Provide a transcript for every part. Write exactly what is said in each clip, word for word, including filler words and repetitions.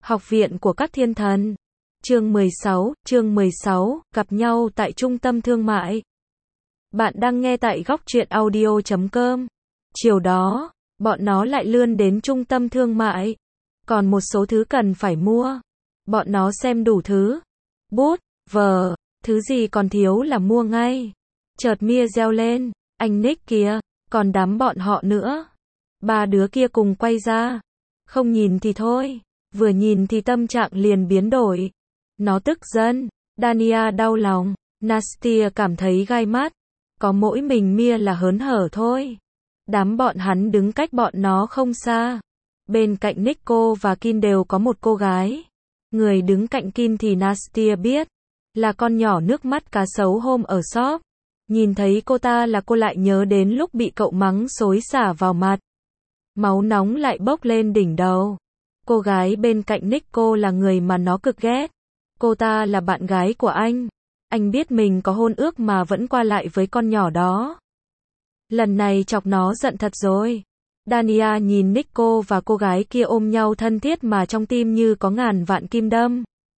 Học viện của các thiên thần. Chương mười sáu, chương mười sáu, gặp nhau tại trung tâm thương mại. Bạn đang nghe tại góc truyện audio chấm com. Chiều đó, bọn nó lại lươn đến trung tâm thương mại. Còn một số thứ cần phải mua. Bọn nó xem đủ thứ. Bút, vở, thứ gì còn thiếu là mua ngay. Chợt Mia reo lên, anh Nick kìa, còn đám bọn họ nữa. Ba đứa kia cùng quay ra. Không nhìn thì thôi, vừa nhìn thì tâm trạng liền biến đổi. Nó tức giận, Dania đau lòng, Nastia cảm thấy gai mắt. Có mỗi mình Mia là hớn hở thôi. Đám bọn hắn đứng cách bọn nó không xa. Bên cạnh Nico và Kin đều có một cô gái. Người đứng cạnh Kin thì Nastia biết, là con nhỏ nước mắt cá sấu hôm ở shop. Nhìn thấy cô ta là cô lại nhớ đến lúc bị cậu mắng xối xả vào mặt. Máu nóng lại bốc lên đỉnh đầu. Cô gái bên cạnh Nico là người mà nó cực ghét. Cô ta là bạn gái của anh. Anh biết mình có hôn ước mà vẫn qua lại với con nhỏ đó. Lần này chọc nó giận thật rồi. Dania nhìn Nico và cô gái kia ôm nhau thân thiết mà trong tim như có ngàn vạn kim đâm.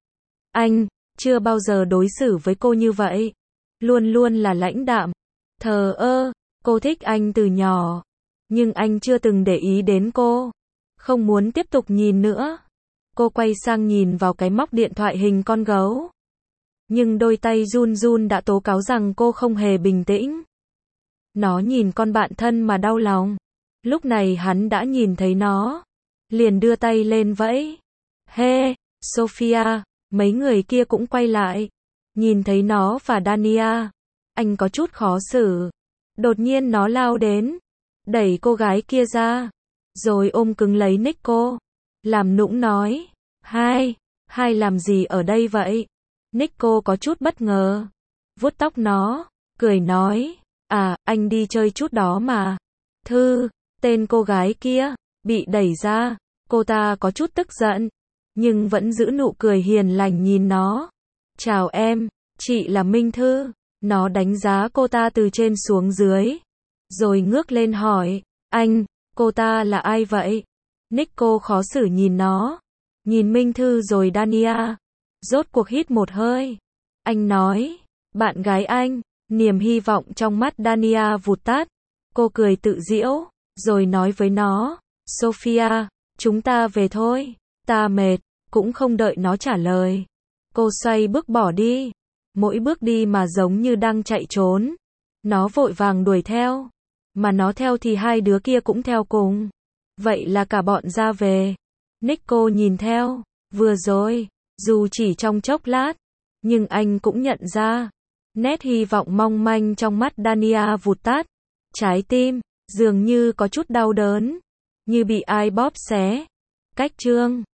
Anh chưa bao giờ đối xử với cô như vậy. Luôn luôn là lãnh đạm, thờ ơ. Cô thích anh từ nhỏ, nhưng anh chưa từng để ý đến cô. Không muốn tiếp tục nhìn nữa. Cô quay sang nhìn vào cái móc điện thoại hình con gấu. Nhưng đôi tay run run đã tố cáo rằng cô không hề bình tĩnh. Nó nhìn con bạn thân mà đau lòng. Lúc này hắn đã nhìn thấy nó. Liền đưa tay lên vẫy. Hey, Sophia. Mấy người kia cũng quay lại. Nhìn thấy nó và Dania. Anh có chút khó xử. Đột nhiên nó lao đến. Đẩy cô gái kia ra. Rồi ôm cứng lấy Nico. Làm nũng nói. Hai, hai làm gì ở đây vậy? Nico có chút bất ngờ. Vuốt tóc nó. Cười nói. À, anh đi chơi chút đó mà. Thư, tên cô gái kia. Bị đẩy ra. Cô ta có chút tức giận. Nhưng vẫn giữ nụ cười hiền lành nhìn nó. Chào em, chị là Minh Thư. Nó đánh giá cô ta từ trên xuống dưới. Rồi ngước lên hỏi. Anh, cô ta là ai vậy? Nico khó xử nhìn nó. Nhìn Minh Thư rồi Dania. Rốt cuộc hít một hơi. Anh nói. Bạn gái anh. Niềm hy vọng trong mắt Dania vụt tắt. Cô cười tự giễu. Rồi nói với nó. Sophia, chúng ta về thôi. Ta mệt. Cũng không đợi nó trả lời. Cô xoay bước bỏ đi. Mỗi bước đi mà giống như đang chạy trốn. Nó vội vàng đuổi theo. Mà nó theo thì hai đứa kia cũng theo cùng. Vậy là cả bọn ra về. Nico nhìn theo. Vừa rồi, dù chỉ trong chốc lát, nhưng anh cũng nhận ra. Nét hy vọng mong manh trong mắt Dania vụt tắt. Trái tim, dường như có chút đau đớn. Như bị ai bóp xé. Cách chương.